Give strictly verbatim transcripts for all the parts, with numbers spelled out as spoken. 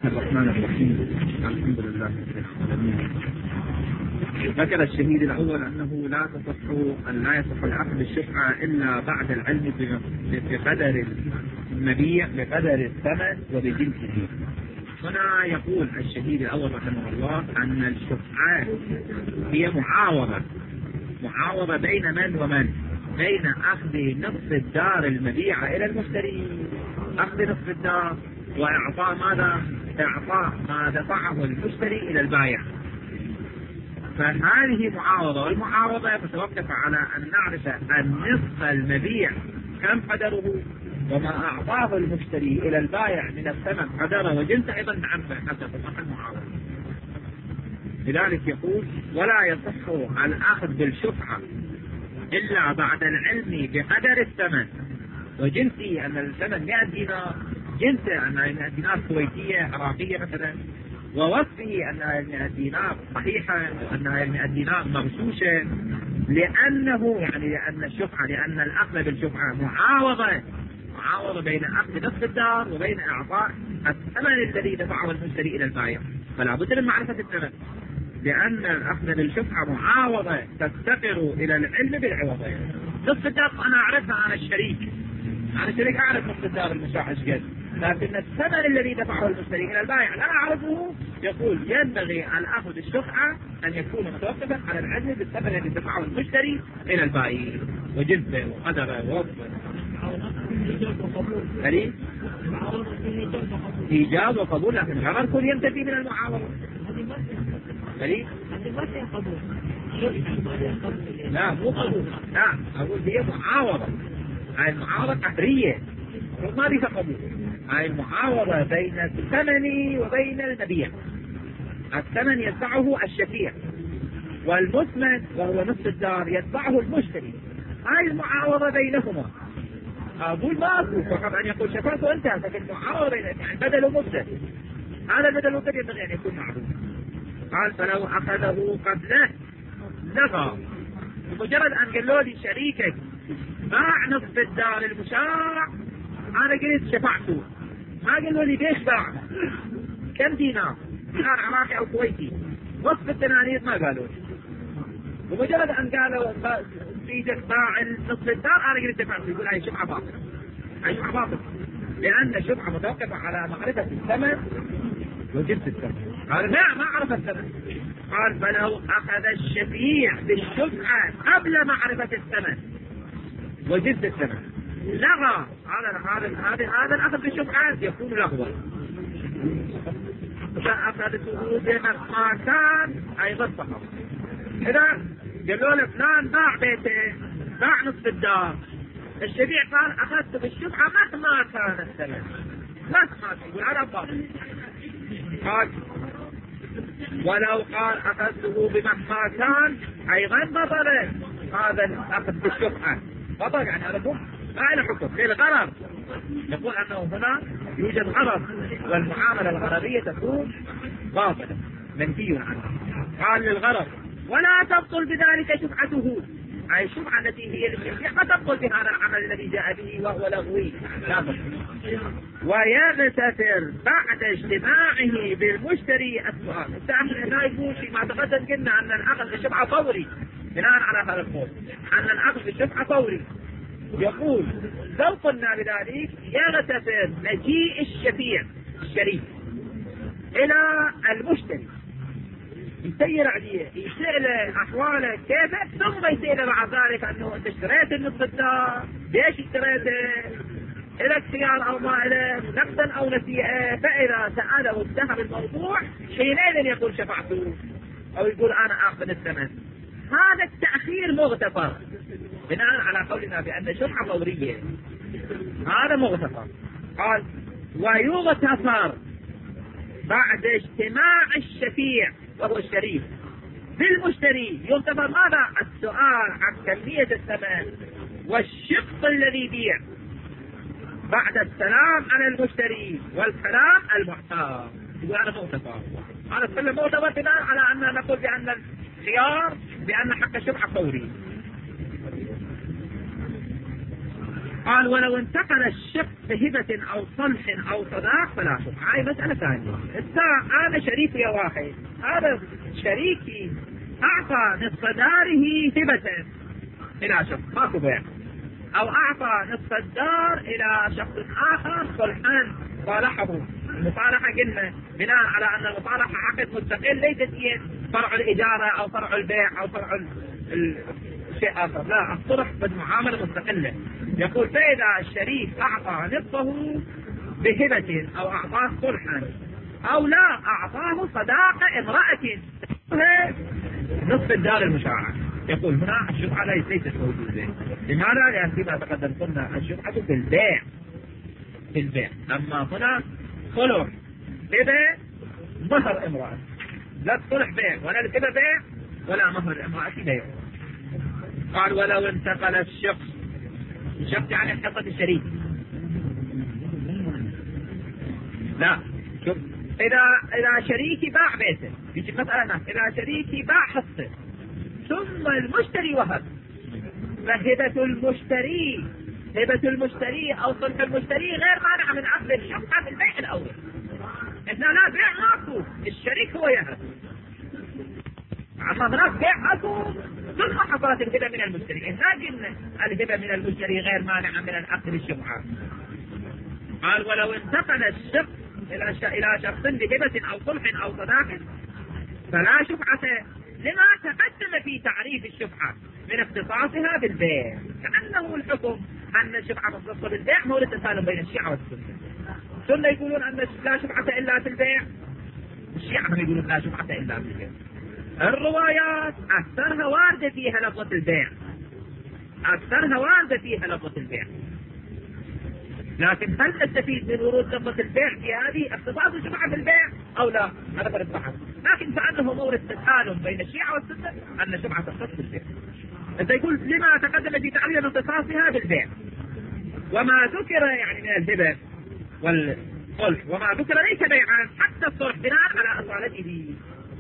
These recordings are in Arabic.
الرحمن الرحيم. الحمد لله رب العالمين. ذكر الشهيد الأول أنه لا تصح أن لا يصح العقد بالشفعة إلا بعد العلم بقدر المبيع بقدر الثمن وبجنسه. هنا يقول الشهيد الأول رحمه الله أن الشفعات هي معاوضة معاوضة بين من ومن؟ بين أخذ نصف الدار المبيعة إلى المشتري، أخذ نصف الدار وإعطاء ماذا؟ إعطاء ما دفعه المشتري إلى البائع. فهذه معاوضة، والمعاوضة تتوقف على أن نعرف النصف المبيع كم قدره وما أعطاه المشتري إلى البائع من الثمن قدره وجنسه أيضا نعرفه حتى تصح المعاوضة. لذلك يقول ولا يصح الأخذ بالشفعة إلا بعد العلم بقدر الثمن وجنسه، أن الثمن مئة دينار، جنسه أنها مئة دينار كويتية عراقية مثلا، ووصفه أنها مئة دينار صحيحة وأنها مئة دينار مغشوشة، لأنه يعني لأن الشفعة لأن الأخذ بالشفعة معاوضة معاوضة بين أخذ نصف الدار وبين إعطاء الثمن الذي دفعه المشتري إلى البائع، فلا بد من معرفة الثمن، لأن الأخذ بالشفعة معاوضة تفتقر إلى العلم بالعوضين. نصف الدار أنا أعرفها، أنا الشريك أنا الشريك أعرف نصف الدار المشاع قد، لكن الثمن الذي دفعه المشتري إلى البائع لا أعرفه. يقول ينبغي الأخذ بالشفعة أن يكون متوقفا على العلم بالثمن الذي دفعه المشتري إلى البائع وجنسه وقدره ووصفه. هل إيجاب وقبول، لكن الغرر كل ينتفي من المعاوضة. هل لا مو قبول، لا أقول هي معاوضة. هاي المعاوضة قهرية ما ليس قبول. هاي المعاوضة بين الثمن وبين المبيع. الثمن يدفعه الشفيع والمثمن وهو نصف الدار يدفعه المشتري. هاي المعاوضة بينهما. أقول ما أقول فقط أن يقول شفاته وانتهى، لكن المعاوضة بين يعني بدل ومبدل. هذا البدل والمبدل ينبغي أن يكون معروف. قال فلو أخذه قبله لغى، بمجرد أن قالوا لي شريكك باع نصف الدار المشاع أنا قلت شفعته، ما قالوا لي ليش باع كم دينار دينار عراقي أو كويتي وصف الدنانير، ما قالوا لي. بمجرد أن قالوا سيدك باع نصف الدار أنا قلت شفعته، يقول هاي شفعة باطلة، هاي شفعة باطلة، لأن الشفعة متوقفة على معرفة الثمن وجنس الثمن. قال لا ما عرف الثمن. قال فلو أخذ الشفيع بالشفعة قبل معرفة الثمن وجنس الثمن لغى، هذا هذا هذا هذا الأخذ بالشفعات يكون لغوا. فأخذته بما كان أيضا فقط. إذا قالوا له فلان باع بيته باع نصف الدار، الشفيع قال أخذته بالشفعة مهما كان الثمن، مهما يقول هذا باطل. قال ولو قال أخذته بمهما كان أيضا بطل هذا الأخذ بالشفعة، بطل يعني هذا ما له حكم للغرر. يقول أنه هنا يوجد غرر والمعاملة الغررية تكون باطلة منفي عنها. قال للغرر ولا تبطل بذلك شفعته، أي الشفعة التي هي للشفيع قد تبطل بهذا العمل الذي جاء به وهو لغوي لا تبطل. ويغتفر بعد اجتماعه بالمشتري السؤال. التأمل لا يقول فيما تقدم قلنا أن الأخذ بالشفعة فوري، بناء على هذا القول أن الأخذ بالشفعة فوري. يقول لو قلنا بذلك يغتفر مجيء الشفيع الشريك إلى المشتري يسير عليه يسأل أحواله كيف، ثم يسأل بعد ذلك أنه أنت اشتريت النصف الدار ليش اشتريته، إلك خيار أو ما إلك نقدا أو نسيئة. فإذا سأله وانتهى بالموضوع حينئذ يقول شفعته أو يقول أنا آخذ الثمن. هذا التأخير مغتفر بناء على قولنا بأن الشفعة فورية، هذا مغتفر. قال ويغتفر بعد اجتماع الشفيع وهو الشريك بالمشتري. يغتفر ماذا؟ السؤال عن كمية الثمن والشق الذي بيع بعد السلام على المشتري والكلام المحتار. يقول هذا مغتفر، هذا كله مغتفر بناء على أن نقول بأن الخيار بأن حق الشفعة فوري. قال ولو انتقل الشق بهبة أو صلح أو صداق فلا شفعة. هاي مسألة ثانية. أنا شريكي يا واحد، هذا شريكي أعطى نصف داره هبة إلى شخص ماكو بيع، أو أعطى نصف الدار إلى شخص آخر صلحا صالحه. المصالحة قلنا بناء على أن المصالحة عقد مستقل، ليست هي فرع الإجارة أو فرع البيع أو فرع الشيء آخر، لا، الصلح بالمعاملة مستقلة. يقول فإذا الشريك أعطى نصفه بهبة أو أعطاه صلحا أو لا أعطاه صداق امرأة نصف الدار المشاعة، يقول هنا الشفعة ليست موجودة. لماذا؟ لأن فيما تقدم قلنا الشفعة في البيع في البيع أما هنا صلح هبة مهر امرأة، لا الصلح بيع ولا الهبة بيع ولا مهر امرأة بيع. قال ولو انتقل الشخص، الشخص يعني حصة الشريك، لا شوف، إذا إذا شريكي باع بيته، يجي مسألة هناك، إذا شريكي باع حصة ثم المشتري وهب، فهبة المشتري هبة المشتري أو صلح المشتري غير مانع من عقد الشفعة في البيع الأول. إحنا لا بيع ماكو، الشريك هو يهب. أما هناك بيع أكو ثم حصلت الهبة من المشتري، إحنا قلنا الهبة من المشتري غير مانع من العقد بالشفعة. قال ولو انتقل الشخص إلى إلى شخص بهبة أو صلح أو صداق فلا شفعة، لما تقدم في تعريف الشفعة من اختصاصها بالبيع، كأنه الحكم أن الشفعة مختصة بالبيع هو التسالم بين الشيعة والسنة. السنة يقولون أن لا شفعة إلا في البيع، الشيعة هم يقولون لا شفعة إلا في البيع. الروايات أكثرها واردة فيها لفظة البيع، أكثرها واردة فيها لفظة البيع، لكن هل نستفيد من ورود لفظة البيع في هذه اختصاص الشفعة في البيع أو لا؟ هذا فرق بحث، لكن كأنه مورد تسالم بين الشيعة والسنة أن الشفعة تختص بالبيع. أنت يقول لما تقدم في تعريف اختصاصها بالبيع، وما ذكر يعني من الهبة والصلح وما ذكر ليس بيعا، حتى الصلح بناء على أصالته.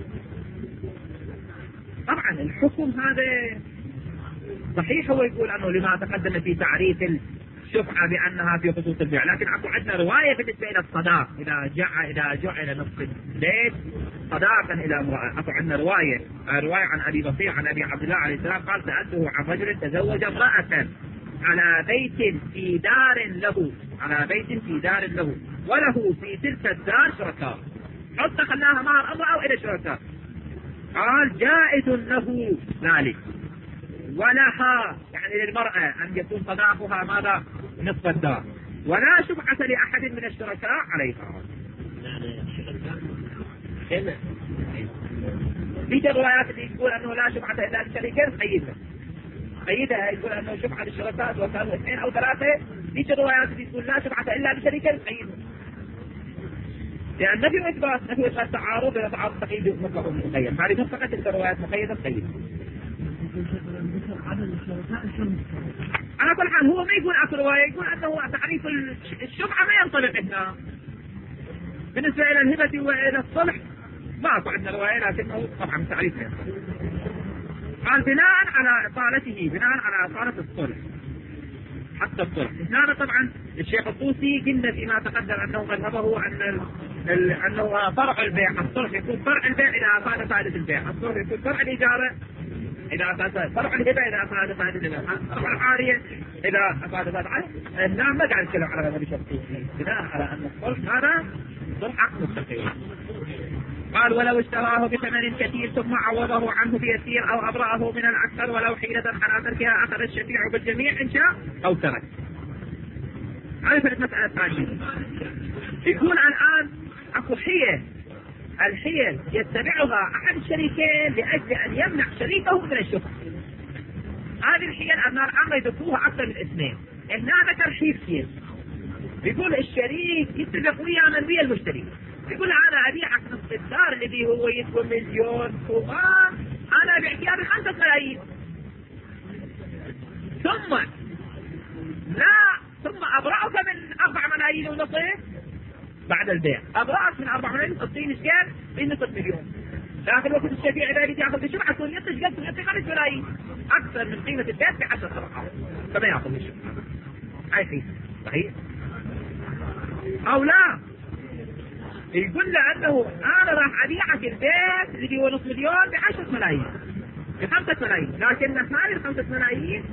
طبعا الحكم هذا صحيح، هو يقول أنه لما تقدم في تعريف الشفعة بأنها في خصوص البيع، لكن أكو عندنا رواية بالنسبة إلى الصداق، إذا جعل إذا جعل نصف البيت صداقا إلى امرأة. أكو عندنا رواية رواية عن أبي بصير عن أبي عبد الله عليه السلام قال سألته عن رجل تزوج امرأة على بيت في دار له على بيت في دار له وله في تلك الدار شركاء، حط خلاها مع امرأة وإلى شركاء. قال جائز له ذلك ولها يعني للمرأة أن يكون صداقها ماذا؟ نصف الدار، ولا شفعة لأحد من الشركاء عليها. في الروايات اللي يقول أنه لا شفعة إلا للشريكين قيدها قيدها يقول أنه شفعة للشركاء وكانوا اثنين أو ثلاثة. في الروايات اللي يقول لا شفعة إلا للشريكين قيدها، لأن نفي إثبات نفي إثبات تعارض إلى تعارض تقييد مطلق مقيد، هذه مطلقة تلك الروايات مقيدة قيدة. على كل حال هو ما يقول أكثر رواية، يقول أنه تعريف الشفعة ما ينطبق هنا بالنسبة إلى الهبة وإلى الصلح، ما أكو عندنا رواية، لكنه طبعا تعريف ما ينطبق. قال بناء على إطالته بناء على إطالة الصلح حتى الصلح. هنا طبعا الشيخ الطوسي قلنا فيما تقدم أنه مذهبه أن ال... أنه فرع البيع، الصلح يكون فرع البيع إذا أفاد فائدة البيع، الصلح يكون فرع الإجارة إذا أفاد، فرع الهبة إذا أفاد فائدة الهبة، فرع العارية إذا أفاد فائدة العارية. نعم ما قاعد نتكلم على هذا الشيخ الطوسي بناء على أن الصلح هذا صلح عقد مستقيم. قال ولو اشتراه بثمن كثير ثم عوضه عنه بيسير أو أبرأه من الأكثر ولو حيلة على تركها أخذ الشفيع بالجميع إن شاء أو ترك. هذه المسألة الثانية. يكون الآن أكو حيل، الحيل يتبعها أحد الشريكين لأجل أن يمنع شريكه من الشفعة. هذه الحيل أبناء العامة يذكروها أكثر من اثنين. هنا ذكر حيل كثير، يقول الشريك يتفق ويا من ويا المشتري، يقول أنا أبيعك نصف الدار الذي هو يسوى مليون كوبان، أنا أبيعك بخمسة ملايين، ثم لا ثم أبرأك من أربع ملايين ونصف بعد البيع، أبرأك من أربع ملايين تصين إشكال بنصف مليون، لكن وقت الشفيع إذا يجي يأخذ بشفعة تقول يطش قد يطش خمس ملايين أكثر من قيمة البيع بعشر طبقات، فما يأخذ الشفعة. هاي حيلة صحيح أو لا؟ يقول له أنه أنا راح أبيعك البيت اللي هو نصف مليون بعشرة ملايين بخمسة ملايين، لكن هذه الخمسة ملايين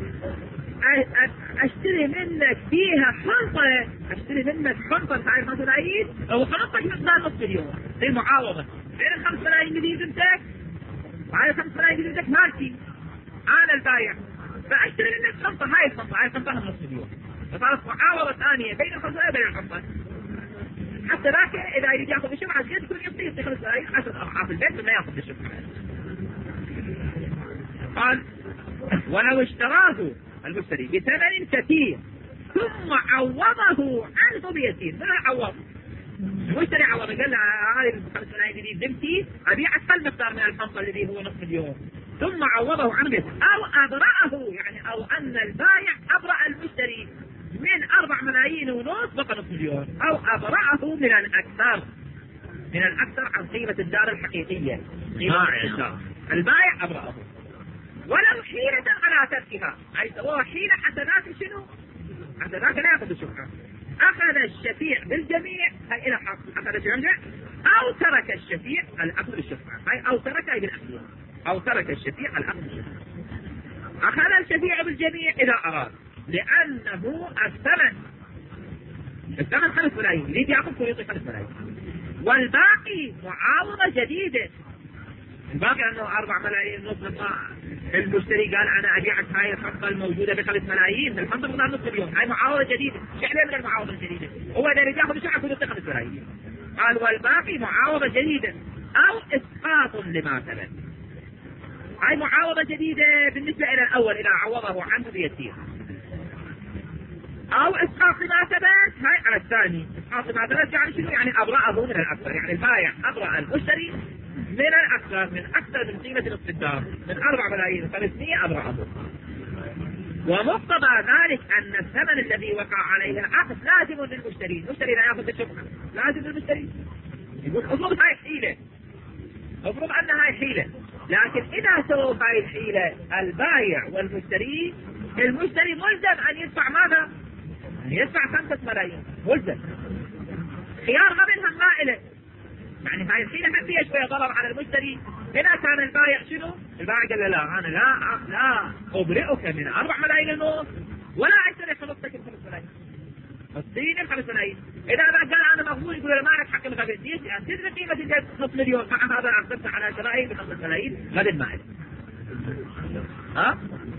أشتري منك فيها حنطة، أشتري منك حنطة هاي الخمسة ملايين وحنطك مقدار نصف مليون. هي معاوضة بين الخمس ملايين اللي بيدك وهاي الخمس ملايين اللي بيدك مالتي أنا البايع، فأشتري منك حنطة، هاي الحنطة هاي الحنطة نصف مليون، فصارت معاوضة ثانية بين الخمس ملايين وبين الحنطة. حتى ذاك إذا يريد يأخذ الشفعة قد يكون يعطيه يعطي خمس ملايين عشرة أضعاف البيت وما يأخذ الشفعة. قال ولو اشتراه المشتري بثمن كثير ثم عوضه عنه بيسير، ما عوض المشتري عوض قال له هذه الخمس ملايين اللي بذمتي أبيع أقل مقدار من الحنطة الذي هو نصف مليون، ثم عوضه عنه بيسير أو أبرأه، يعني أو أن البائع أبرأ المشتري من أربع ملايين ونصف بقى نصف مليون، أو أبرأه من الأكثر من الأكثر عن قيمة الدار الحقيقية، قيمة الدار البائع أبرأه ولو حيلة على تركها، أي سواء حيلة حتى ذاك شنو؟ حتى ذاك لا يأخذ الشفعة. أخذ الشفيع بالجميع هاي إلى حق، أخذ الشفيع أو ترك الشفيع الأخذ الشفعة، هاي أو ترك أي بالأخذ، أو ترك الشفيع الأخذ الشفعة. أخذ الشفيع بالجميع إذا أراد، لأنه الثمن الثمن خمس ملايين يريد يأخذ ويعطي خمس ملايين، والباقي معاوضة جديدة. الباقي أنه أربع ملايين نصف، المشتري قال أنا أبيعك هاي الحنطة الموجودة بخمس ملايين، الحنطة بقدر نصف مليون، هاي معاوضة جديدة، شعلين من المعاوضة الجديدة، هو إذا يريد يأخذ الشعب يعطي خمس ملايين. قال والباقي معاوضة جديدة أو إسقاط لما ثبت، هاي معاوضة جديدة بالنسبة إلى الأول إذا عوضه عنه بيسير، أو إسقاط لما ثبت هاي على الثاني. إسقاط لما ثبت يعني شنو؟ يعني أبرأه من الأكثر، يعني البائع أبرأ المشتري من الأكثر، من أكثر من قيمة نصف الدار، من أربع ملايين وخمسمائة أبرأه. ومقتضى ذلك أن الثمن الذي وقع عليه العقد لازم للمشتري، المشتري لا يأخذ الشفعة، لازم للمشتري. يقول افرض هاي حيلة، افرض أن هاي حيلة، لكن إذا سووا هاي الحيلة البائع والمشتري، المشتري ملزم أن يدفع ماذا؟ أن يدفع خمسة ملايين، ملزم، خيار غبنها ما إله. يعني هاي الحيلة ما فيها شوية ضرر على المشتري. هنا كان البائع شنو؟ البائع قال له لا أنا لا لا أبرئك من أربع ملايين ونص ولا أشتري خلصتك الخمس ملايين، الصين الخمس ملايين. إذا قال أنا مغبون يقول له ما لك حق من خمسين، يعني تدري قيمة الجد نصف مليون، مع هذا أخذت على شرائي بخمس ملايين غد ما إله. ها؟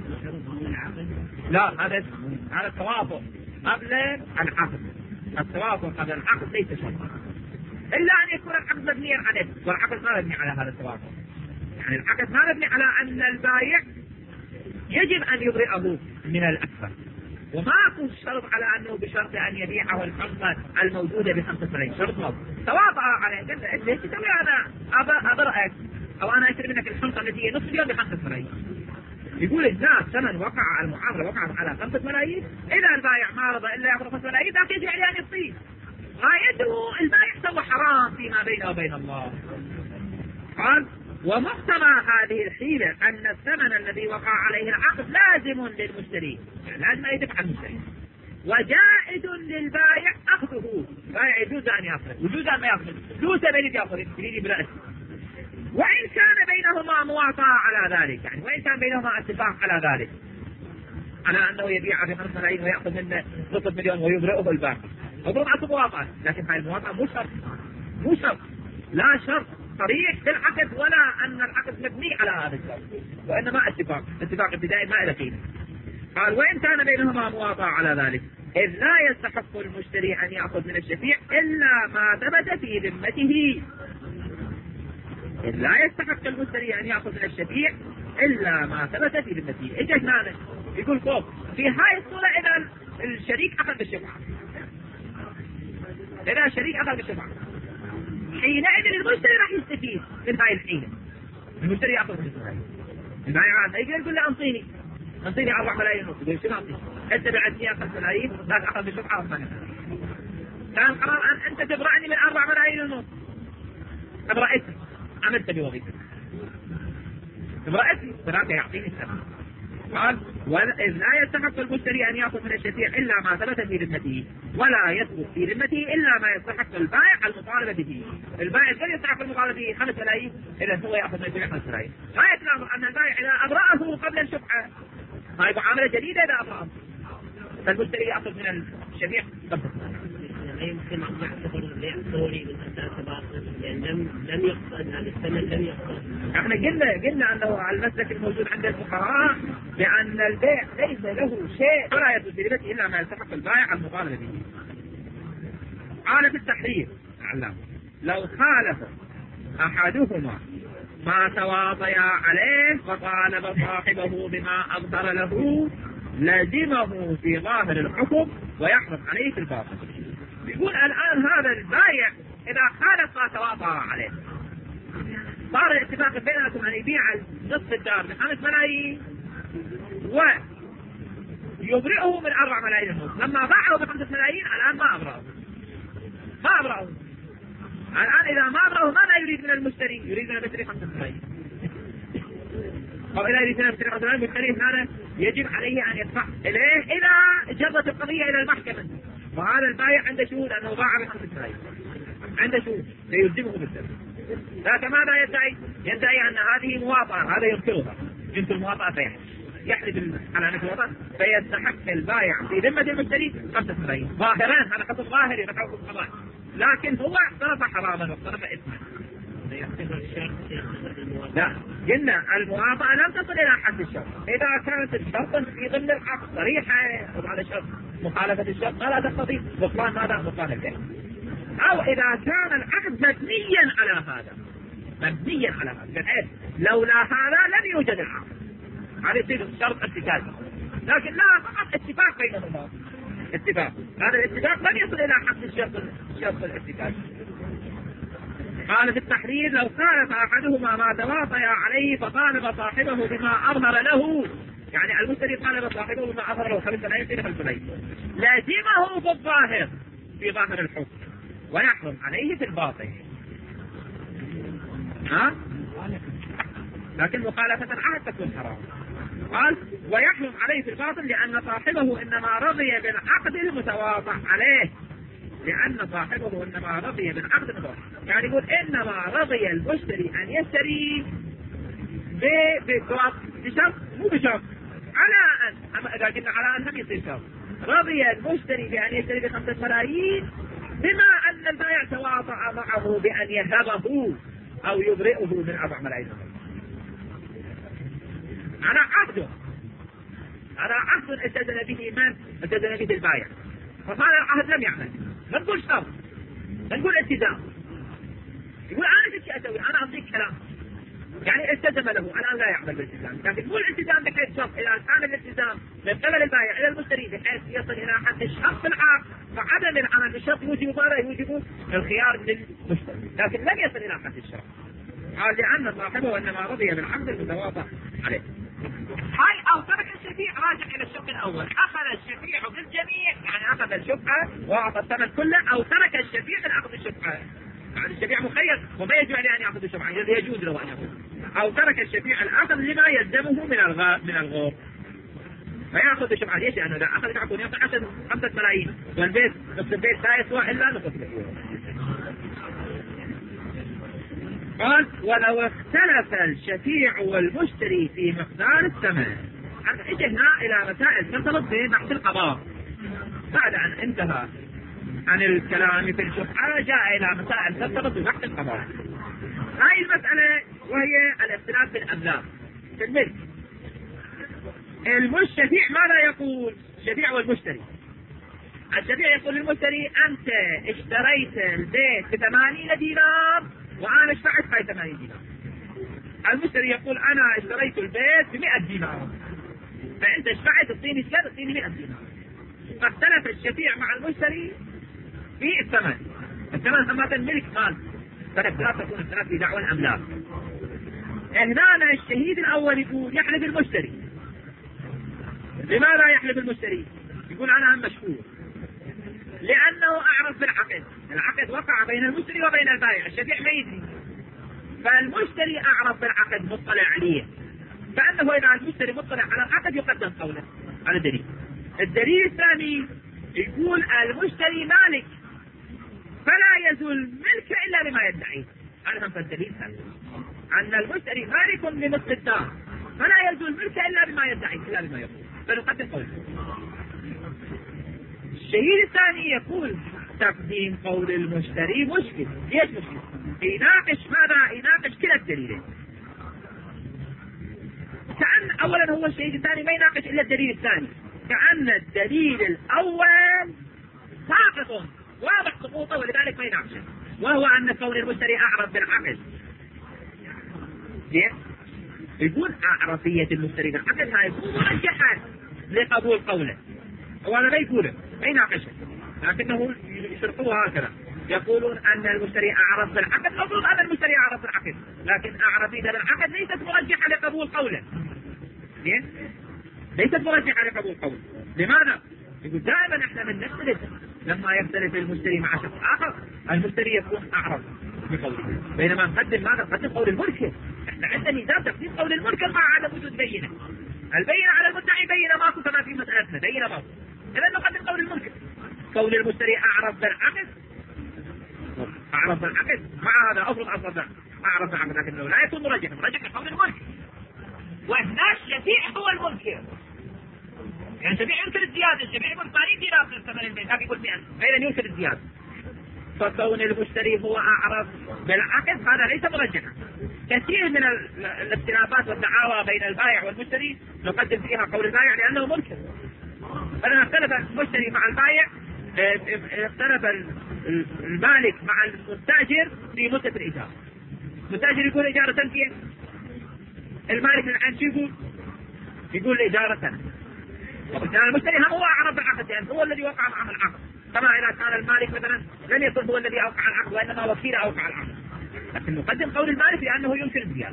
لا هذا هذا التوافق قبل العقد، التوافق قبل العقد ليس شرطا إلا أن يكون العقد مبنيا عليه، والعقد ما مبني على هذا التوافق. يعني العقد ما مبني على أن البائع يجب أن يبرئه من الأكثر، وماكو شرط على أنه بشرط أن يبيعه الحنطة الموجودة بخمسة ملايين، شرط موجود تواطأ عليه، قال له ليش تسوي هذا؟ أبرئك أو أنا أشتري منك الحنطة التي هي نصف مليون بخمسة ملايين. يقول الناس ثمن وقع على المعاملة وقعت على خمسة ملايين، إذا البائع ما رضى إلا يأخذ خمسة ملايين ذاك يجب عليه أن يعطيه. غايته البائع سوى حرام فيما بينه وبين الله. قال ومقتضى هذه الحيلة أن الثمن الذي وقع عليه العقد لازم للمشتري، يعني لازم يدفع المشتري، وجائز للبائع أخذه، البائع يجوز أن يأخذ ويجوز أن ما يأخذ، فلوسه يريد يأخذ يريد برأسه، وإن كان بينهما مواطأة على ذلك، يعني وإن كان بينهما اتفاق على ذلك، على أنه يبيع بخمس ملايين ويأخذ منه نصف مليون ويبرئه الباقي، مفروض على مواطأة، لكن هاي المواطأة مو شرط، مو شرط، لا شرط صريح في العقد ولا أن العقد مبني على هذا الشرط، وإنما اتفاق، اتفاق ابتدائي ما إلى قيمة. قال وإن كان بينهما مواطأة على ذلك، إذ لا يستحق المشتري أن يأخذ من الشفيع إلا ما ثبت في ذمته، إذ لا يستحق المشتري أن يأخذ من الشفيع إلا ما ثبت في ذمته. إيش هذا؟ يقول فوق في هاي الصورة إذا الشريك أخذ بالشفعة، إذا الشريك أخذ بالشفعة حينئذ المشتري راح يستفيد من هاي الحيلة، المشتري يأخذ بالشفعة، البائع هذا يقول يقول له أنطيني أنطيني أربع ملايين ونص، يقول شنو أنطيني؟ أنت بعتني خمس ملايين لا أخذ بالشفعة أصلا، كان قرار أن أنت تبرعني من أربع ملايين ونص، أبرأتني عملت بوظيفتك، تبرأتني فذاك يعطيني الثمن. قال وإذ لا يستحق المشتري أن يأخذ من الشفيع إلا ما ثبت في ذمته، ولا يثبت في ذمته إلا ما يستحق البائع المطالبة به. البائع لا يستحق المطالبة به خمس ملايين، إذا هو يأخذ من الشفيع خمس ملايين. لا يتناظر أن البائع إذا أبرأه قبل الشفعة هاي معاملة جديدة إذا أبرأه، فالمشتري يأخذ من الشفيع خمس ملايين. لا يمكن أن يعتبر البيع فوري بالأساس باطل، لأن لم لم يقصد هذا الثمن لم يقصد. احنا قلنا قلنا انه على المسلك الموجود عند الفقهاء بان البيع ليس له شيء ولا يثبت في ذمته الا ما يستحق البائع المطالبه به. قال في التحرير علم لو خالف احدهما ما تواطيا عليه فطالب صاحبه بما اظهر له لزمه في ظاهر الحكم ويحرم عليه في الباطن. يقول الان هذا البائع اذا خالف ما تواطى عليه صار الاتفاق بيناتهم ان يبيع نصف الدار بخمس ملايين ويبرئه من اربع ملايين ونص. لما باعه بخمسة ملايين الان ما ابرأه ما ابرأه الان اذا ما ابرأه ماذا يريد من المشتري؟ يريد من المشتري خمسة ملايين. او اذا يريد من المشتري خمسة ملايين المشتري هذا يجب عليه ان يدفع اليه اذا جرت القضيه الى المحكمه، وهذا البائع عنده شهود انه باع بخمسة ملايين، عنده شهود فيلزمه بالدفع. لكن ماذا يدعي؟ يدعي أن هذه مواطأة، هذا ينكرها جنس المواطأة فيحلف يحلف على أنه مواطأة فيستحق البائع في ذمة المشتري خمسة ملايين ظاهران. هذا حكم ظاهري بحكم القضاء، لكن هو اقترف حراما واقترف إثما. لا قلنا المواطأة لم تصل إلى حد الشرط. إذا كانت الشرط في ضمن العقد صريحة وعلى شرط مخالفة الشرط ما لا تقتضي بطلان ماذا؟ بطلان البيع. أو إذا كان العقد مبنيا على هذا مبنيا على هذا بحيث لولا هذا لم يوجد العقد، هذا يصير شرط اتفاق، لكن لا فقط اتفاق بينهما اتفاق، هذا الاتفاق لم يصل إلى حد الشرط الشرط الاتفاق. قال في التحرير لو خالف أحدهما ما تواطيا عليه فطالب صاحبه بما أظهر له، يعني المشتري طالب صاحبه بما أظهر له خمس ملايين في خمس ملايين لازمه في الظاهر في ظاهر الحكم ويحرم عليه في الباطن. ها؟ لكن مخالفة العهد تكون حرام. قال ويحرم عليه في الباطن لأن صاحبه إنما رضي بالعقد المتواطع عليه، لأن صاحبه إنما رضي بالعقد المتواطع، يعني يقول إنما رضي المشتري أن يشتري بشرط مو بشرط على أن، أما إذا قلنا على أن هم يصير شرط، رضي المشتري بأن يشتري بخمسة ملايين بما أن البائع تواطأ معه بأن يهبه أو يبرئه من أربع ملايين. أنا عقده أنا عقد التزم به من؟ التزم به البائع، فصار العهد لم يعمل. ما نقول شرط، نقول التزام. يقول أنا شو أسوي؟ أنا أعطيك كلام يعني التزم له، الآن لا يعمل بالالتزام، لكن مو الالتزام بحيث شرط. إذا كان الالتزام من قبل البائع إلى المشتري بحيث يصل إلى حد الشرط في العقد فعدم العمل بالشرط يوجب ماذا؟ يوجب الخيار للمشتري، لكن لم يصل إلى حد الشرط. قال لأن صاحبه إنما رضي بالعقد المتواطئ عليه. هاي أو ترك الشفيع راجع إلى الشق الأول، أخذ الشفيع بالجميع يعني أخذ الشفعة وأعطى الثمن كله، أو ترك الشفيع من أخذ الشفعة يعني الشفيع مخير وما يجب عليه أن يأخذ الشفعة، يجوز له أن يأخذ، أو ترك الشفيع الأخذ لما يلزمه من الغاء من الغور فيأخذ الشفعة. ليش؟ لأنه إذا أخذ الشفعة يأخذ عشر خمسة ملايين والبيت نصف البيت لا يسوى إلا نصف مليون. قال ولو اختلف الشفيع والمشتري في مقدار الثمن. اجي هنا الى مسائل ترتبط ببحث القضاء بعد ان انتهى عن الكلام في الشفعة، جاء الى مسائل ترتبط ببحث القضاء. هاي المسألة وهي الاختلاف في الاملاك في الملك. الشفيع ماذا يقول؟ الشفيع والمشتري. الشفيع يقول للمشتري انت اشتريت البيت بثمانين دينار وأنا اشتريت هاي ثمانين دينار. المشتري يقول أنا اشتريت البيت بمئة دينار، فأنت اشتريت تعطيني كذا تعطيني مئة دينار. فاختلف الشفيع مع المشتري في الثمن. الثمن ثمانية ملك مال، فالاختلاف تكون اختلاف في دعوى الأملاك. هنا الشهيد الأول يقول يحلف المشتري. لماذا يحلف المشتري؟ يقول أنا هم مشهور لأنه أعرف بالعقد، العقد وقع بين المشتري وبين البائع، الشفيع ما يدري، فالمشتري أعرف بالعقد مطلع عليه فانه اذا المشتري مطلع على العقد يقدم قوله على الدليل. الدليل الثاني يقول المشتري مالك فلا يزول ملكه الا بما يدعيه. هذا هم الدليل الثاني ان المشتري مالك لمثل الدار فلا يزول ملكه الا بما يدعيه الا بما يقول، فنقدم قوله. الشهيد الثاني يقول تقديم قول المشتري مشكل. ليش مشكل؟ يناقش ماذا؟ يناقش كلا الدليلين. كأن اولا هو الشهيد الثاني ما يناقش الا الدليل الثاني، كأن الدليل الاول ساقط واضح سقوطه ولذلك ما يناقشه، وهو ان قول المشتري اعرف بالعقد. زين؟ يقول اعرفية المشتري بالعقد هاي يكون مرجحة لقبول قوله، وهذا ما يقوله ما يناقشه، لكنه يشرطوها هكذا، يقولون ان المشتري اعرف بالعقد. المفروض ان المشتري اعرف بالعقد، لكن اعرفية بالعقد ليست مرجحة لقبول قوله. زين؟ ليست مرجحة لقبول قوله. لماذا؟ يقول دائما احنا من نختلف لما يختلف المشتري مع شخص اخر، المشتري يكون اعرف بقوله، بينما نقدم ماذا؟ نقدم قول المنكر. احنا عندنا ميزان تقديم قول المنكر مع عدم وجود بينه. البينه على المدعي بينه ماكو كما في مسألتنا، بينه ماكو، اذا نقدم قول المنكر. قول المشتري اعرف بالعقد، اعرف بالعقد مع هذا افرض افرض اعرف بالعقد، لكنه لا يكون مرجح، مرجح قول المنكر. وهنا الشفيع هو المنكر، يعني الشفيع ينكر الزياده، الشفيع يقول ثاني دينار في الثمن البيت، لكن يقول مئة، غير ينكر الزياده. فكون المشتري هو اعرف بالعقد هذا ليس مرجحا. كثير من الاختلافات والدعاوى بين البائع والمشتري نقدم فيها قول البائع لانه منكر. فلما اختلف المشتري مع البائع اختلف المالك مع المستاجر في مدة الإيجار. المستاجر يقول إجارة كيف؟ المالك الآن شو يقول؟ يقول إجارة سنة. وبالتالي المشتري هم هو أعرف بالعقد، يعني هو الذي وقع معه العقد. كما إذا كان المالك مثلا لم يكن هو الذي أوقع العقد وإنما وكيله أوقع العقد، لكن نقدم قول المالك لأنه ينكر الزيادة.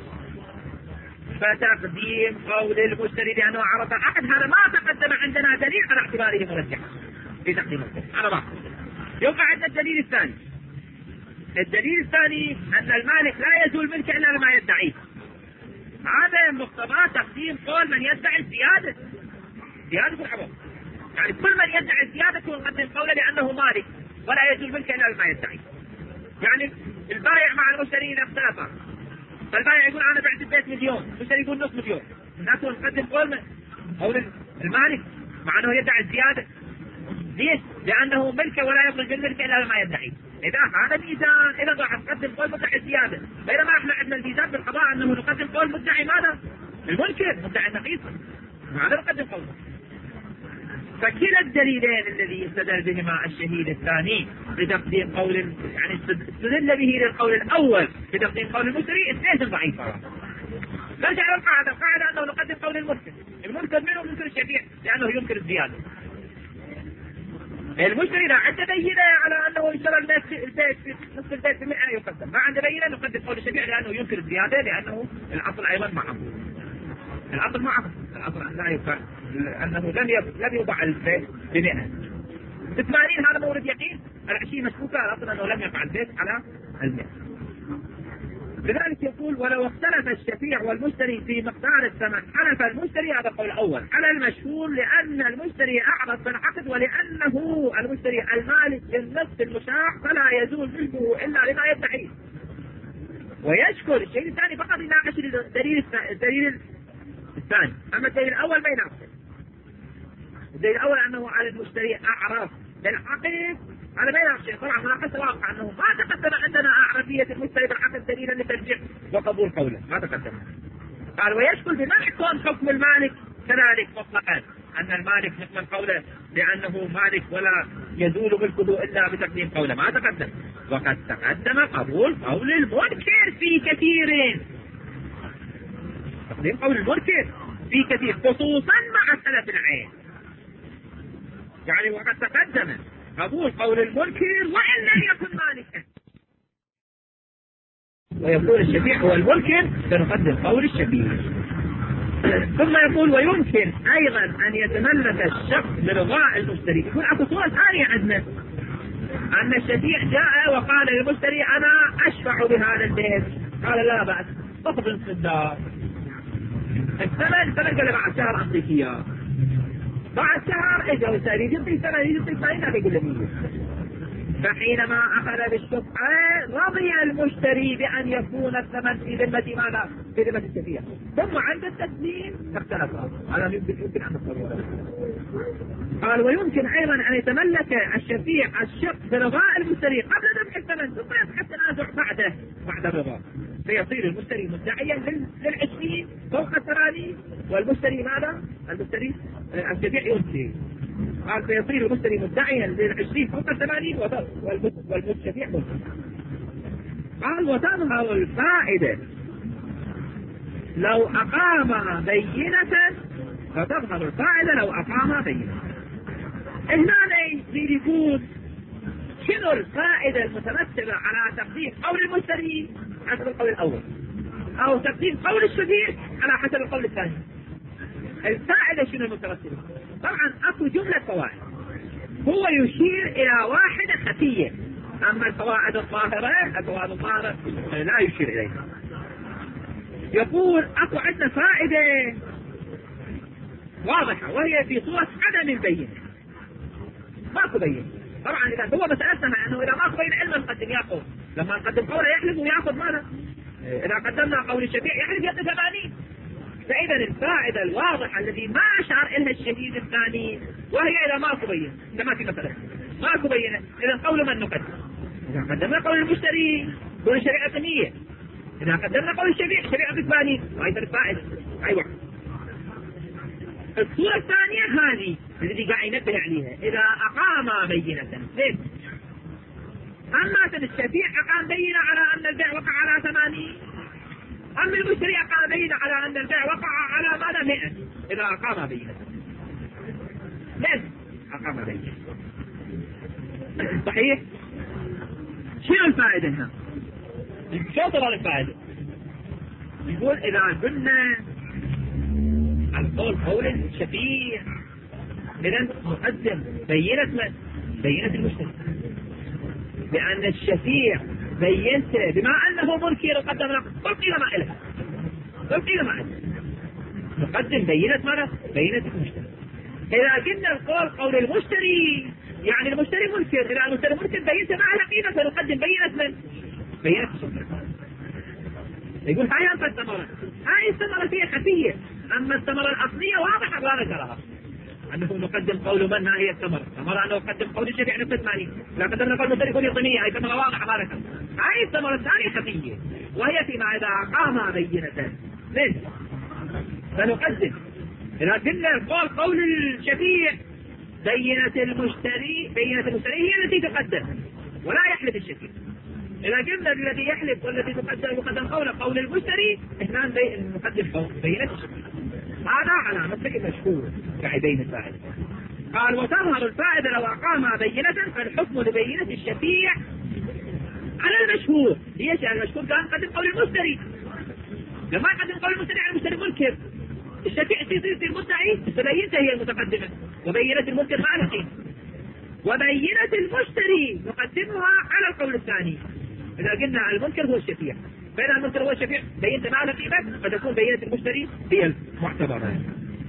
فتقديم قول المشتري لأنه عرف العقد هذا ما تقدم عندنا دليل على اعتباره مرجحا في تقديم القول. هذا ما يبقى عندنا الدليل الثاني. الدليل الثاني أن المالك لا يزول ملكه إلا لما يدعيه. هذا مقتضى تقديم قول من يدعي الزيادة، زيادة العوض. يعني كل من يدعي الزيادة يقدم قوله لأنه مالك ولا يزول ملكه إلا لما يدعي. يعني البائع مع المشتري إذا اختلفا، فالبائع يقول أنا بعت البيت مليون، المشتري يقول نصف مليون، الناس نقدم قول من قول المالك مع أنه يدعي الزيادة. ليش؟ لأنه ملكه ولا يخرج من ملكه إلا لما يدعي. إذا هذا ميزان، إذا راح نقدم قول مدعي الزيادة، بينما إحنا عندنا الميزان بالقضاء أنه نقدم قول مدعي ماذا؟ المنكر، مدعي النقيصة، هذا نقدم قول. فكلا الدليلين الذي يستدل بهما الشهيد الثاني بتقديم قول، يعني استدل به للقول الأول بتقديم قول المشتري، اثنين ضعيفة. نرجع إلى القاعدة، القاعدة أنه نقدم قول المنكر. المنكر منه منكر الشفيع لأنه ينكر الزيادة. المشتري لا عنده بينة على أنه اشترى البيت في نصف البيت بمئة يقدم، ما عنده بينة نقدم قول الشفيع لأنه ينكر الزيادة، لأنه الأصل أيضا معه. الأصل معه، الأصل أن لا يقال أنه لم لم يوضع البيت بمئة. بثمانين هذا مورد يقين، العشي مشكوكة، الأصل أنه لم يقع البيت على المئة. لذلك يقول ولو اختلف الشفيع والمشتري في مقدار الثمن حلف المشتري، هذا القول الأول على المشهور، لأن المشتري أعرض بالعقد ولأنه المشتري المالك للنصف المشاع فلا يزول ملكه إلا لما يدعيه. ويشكر الشيء الثاني فقط يناقش الدليل الدليل الثاني، أما الدليل الأول ما يناقش. الدليل الأول أنه على المشتري أعرف بالعقد، هذا ما يناقش. طبعا مناقشة واقع أنه ما تقدم عندنا أعرفية المشتري بالعقد دليلا لترجيح وقبول قوله، ما تقدم. قال ويشكل بما يكون حكم المالك كذلك مطلقا، أن المالك يقبل قوله لأنه مالك ولا يزول ملكه إلا بتقديم قوله، ما تقدم. وقد تقدم قبول قول المنكر في كثير، تقديم قول المنكر في كثير خصوصا مع سلف العين. يعني وقد تقدم قبول قول المنكر وإن لم يكن مالكا، ويقول الشفيع هو المنكر فنقدم قول الشفيع. ثم يقول ويمكن أيضا أن يتملك الشخص برضاء المشتري. يقول أكو صورة ثانية عندنا، أن الشفيع جاء وقال للمشتري أنا أشفع بهذا البيت، قال لا بأس تفضل في الدار، الثمن ثمن قال بعد شهر أعطيك إياه، بعد شهر إجا وسأل يجطي ثمن يجطي ثمن ما يقول له مية. فحينما أخذ بالشفعة رضي المشتري بأن يكون الثمن في ذمة ماذا؟ في ذمة الشفيع. ثم عند التسليم اختلف هذا يمكن أن نقول. قال ويمكن أيضا أن يتملك الشفيع الشق برضاء المشتري قبل دفع الثمن ثم يصح التنازع بعده بعد الرضا، فيصير المشتري مدعيا للعشرين فوق الثمانين والمشتري ماذا؟ المشتري الشفيع يمشي. قال فيصير المشتري مدعيا للعشرين فوق الثمانين والمشتري مدعي. قال وتظهر الفائدة لو أقام بينة، فتظهر الفائدة لو أقام بينة. هنا يريد يقول شنو الفائدة المترتبة على تقديم قول المشتري حسب القول الأول أو تقديم قول الشفيع على حسب القول الثاني. الفائدة شنو المترتبة؟ طبعا أكو جملة فوائد، هو يشير إلى واحدة خفية، أما الفوائد الظاهرة الفوائد الظاهرة لا يشير إليها. يقول أكو عندنا فائدة واضحة وهي في صورة عدم البينة، ماكو بينة. طبعا إذا هو مسألتنا أنه إذا ماكو بينة إلا نقدم يأخذ، لما نقدم قوله يحلف ويأخذ ماذا؟ إذا قدمنا قول الشفيع يحلف يأخذ ثمانين. فإذا الفائدة الواضحة الذي ما أشعر إلها الشهيد الثاني وهي إذا ماكو بينة، كما في مثلا ماكو بينة، إذا قول من نقدم؟ إذا قدمنا قول المشتري قول الشريعة مية، إذا قدمنا قول الشفيع شريعة ثمانين، وهي الفائدة. أيوة. الصورة الثانية هذه الذي قاعد ينبه عليها إذا أقام بينة زين. أما الشفيع أقام بينة على أن البيع وقع على ثمانين، أما المشتري أقام بينة على أن البيع وقع على ماذا؟ مئة. إذا أقام بينة ليش أقام بينة؟ صحيح؟ شنو الفائدة هنا؟ شو طلع الفائدة؟ يقول إذا قلنا القول قول الشفيع إذن نقدم بينة من؟ بينة المشتري، لأن الشفيع بينته بما أنه منكر قدم قل قيل ما إله قل قيل ما إله نقدم بينة ماذا؟ بينة المشتري. إذا قلنا القول قول المشتري يعني المشتري منكر، إذا المشتري منكر بينته ما لها قيمة فنقدم بينة من؟ بينة الشفيع. يقول هاي أنت الثمرة، هاي الثمرة فيها خفية، أما الثمرة الأصلية واضحة لا نذكرها، أنه نقدم قول من؟ ما هي الثمرة؟ الثمرة أنه نقدم قول الشفيع نفس ثمانين، لا قدرنا قول المشتري يكون يطمية، هاي ثمرة واضحة ما نذكرها. هاي الثمرة الثانية خفية وهي فيما إذا أقام بينة ليش؟ فنقدم إذا قلنا القول قول الشفيع بينة المشتري بينة المشتري هي التي تقدم ولا يحلف الشفيع. إذا قلنا الذي يحلف والذي تقدم يقدم قوله قول المشتري اثنان نقدم بينة الشفيع. هذا على مسلك المشهور كعبين الفائدة. قال وتظهر الفائدة لو أقام بينة فالحكم لبينة الشفيع على المشهور. ليش؟ يعني المشهور كان قدم قول المشتري، لما قدم قول المشتري على المشتري منكر، الشفيع يصير المدعي فبينته هي المتقدمة وبينة المنكر ما لها قيمة، وبينة المشتري نقدمها على القول الثاني. إذا قلنا المنكر هو الشفيع، فإذا المنكر هو الشفيع بينته ما لها قيمة فتكون بينة المشتري هي المعتبرة.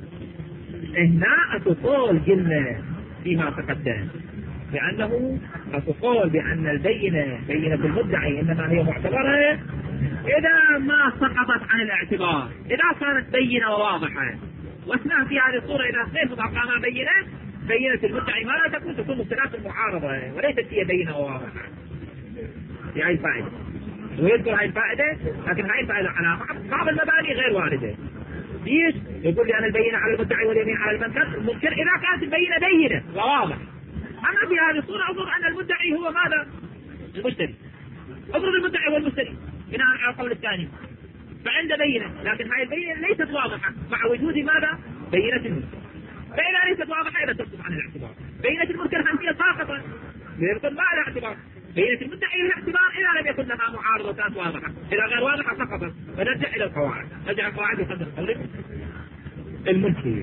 هنا أتقول قلنا فيما تقدم لأنه أتقول بأن البينة بينة المدعي إنما هي معتبرة إذا ما سقطت عن الاعتبار، إذا كانت بينة وواضحة. واثناء في هذه الصورة إذا اثنين متقامة بينة بينة المدعي ما لا تكون تكون مستناة المعارضة وليست هي بينة وواضحة. في هاي الفائدة ويذكر هاي الفائدة، لكن هاي الفائدة على بعض المباني غير واردة. ليش؟ يقول لي أنا البينة على المدعي واليمين على المنكر المنكر إذا كانت البينة بينة وواضح. أما في هذه الصورة أفرض أن المدعي هو ماذا؟ المشتري. أفرض المدعي هو المشتري بناء على القول الثاني فعنده بينة، لكن هاي البينة ليست واضحة مع وجود ماذا؟ بينة المنكر. فإذا ليست واضحة إذا تسقط عن الاعتبار. بينة المنكر هي ساقطة يكون ما لها اعتبار. بينة المدعي لها اعتبار إذا لم يكن لها معارضة وكانت واضحة، إذا غير واضحة سقطت. فنرجع إلى القواعد، نرجع القواعد يقدر قول المنكر.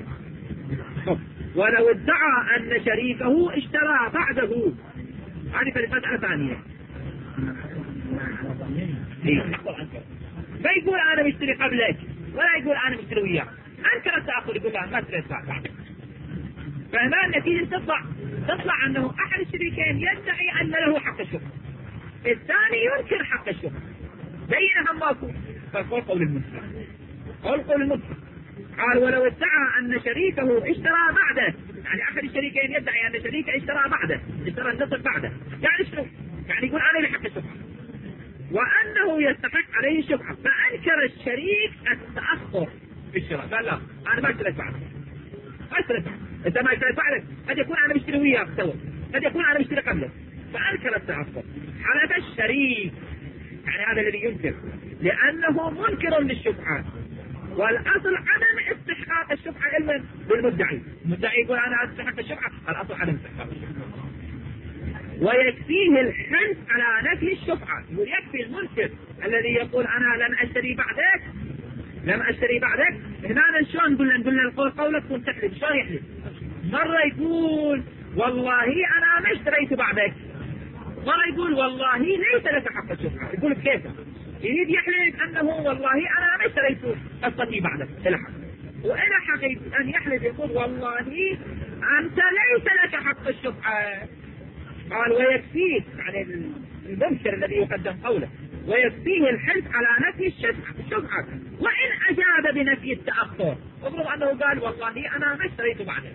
ولو ادعى أن شريكه اشترى بعده، هذه مسألة ثانية. فيقول أنا مشتري قبلك ولا يقول أنا مشتري وياك. أنكر التأخر يقول لا ما تدفع بعد. فهنا النتيجة تطلع تطلع أنه أحد الشريكين يدعي أن له حق الشفعة، الثاني ينكر حق الشفعة، بينها ماكو. فقول قول المسلم قول قول المسلم قال ولو ادعى أن شريكه اشترى بعده، يعني أحد الشريكين يدعي أن شريكه اشترى بعده، اشترى النصف بعده، يعني شنو؟ يعني يقول أنا لي حق الشفعة وأنه يستحق عليه الشفعة، فأنكر الشريك التأخر في الشراء، قال لا أنا ما اشتريت بعدك، ما اشتريت بعدك، أنت ما اشتريت بعدك، قد يكون أنا بشتري وياك سوا، قد يكون أنا بشتري قبلك، فأنكر التأخر. حلف الشريك، يعني هذا الذي ينكر لأنه منكر للشفعة، والأصل عدم استحقاق الشفعة إلا بالمدعي. المدعي يقول أنا أستحق الشفعة، الأصل عدم استحقاق الشفعة. ويكفيه الحلف على نفي الشفعة، يقول يكفي المنكر الذي يقول أنا لم أشتري بعدك لم أشتري بعدك. هنا شلون نقول له نقول له القول قولك كنت تحلف، شلون يحلف؟ مرة يقول والله أنا ما اشتريت بعدك، مرة يقول والله ليس لك حق الشفعة. يقول بكيفه يريد يحلف أنه والله أنا ما اشتريت قصتي بعدك إلى حق، وإلى حق أن يحلف يقول والله أنت ليس لك حق الشفعة. قال ويكفيه، يعني المنكر الذي يقدم قوله ويكفيه الحلف على نفي الشفعة وإن أجاب بنفي التأخر. افرض أنه قال والله أنا ما اشتريت بعدك،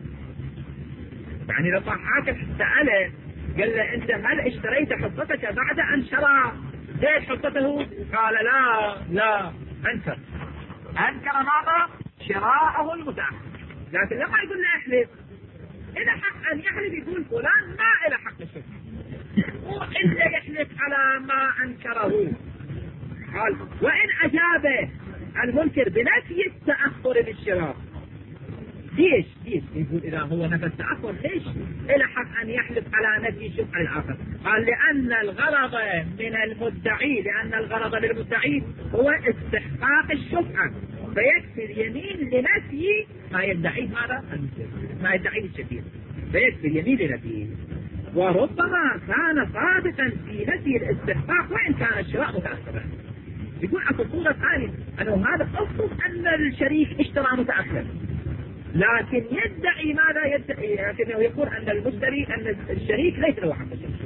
يعني لو حاكم سأله قال له أنت هل اشتريت حصتك بعد أن شرى زيد حصته؟ قال لا لا أنكر أنكر ماذا؟ شراءه المتأخر. لكن لما يقول له احلف إلى حق أن يحلف يقول فلان ما إلى حق الشفعة، وإلا يحلف على ما أنكره. قال وإن أجاب المنكر بنفي التأخر بالشراء. ليش؟ ليش؟ يقول إذا هو نفى التأخر ليش إلى حق أن يحلف على نفي الشفعة الآخر؟ قال لأن الغرض من المدعي لأن الغرض للمدعي هو استحقاق الشفعة، فيكفي اليمين لنفي ما يدعيه ماذا؟ ما يدعيه الشفيع، فيكفي اليمين لنفيه. وربما كان صادقا في نفي الاستحقاق وإن كان الشراء متأخرا. يقول أكو صورة ثانية أنه هذا أصل أن الشريك اشترى متأخر، لكن يدعي ماذا يدعي؟ لكنه يقول أن المشتري أن الشريك ليس له حق الشريك.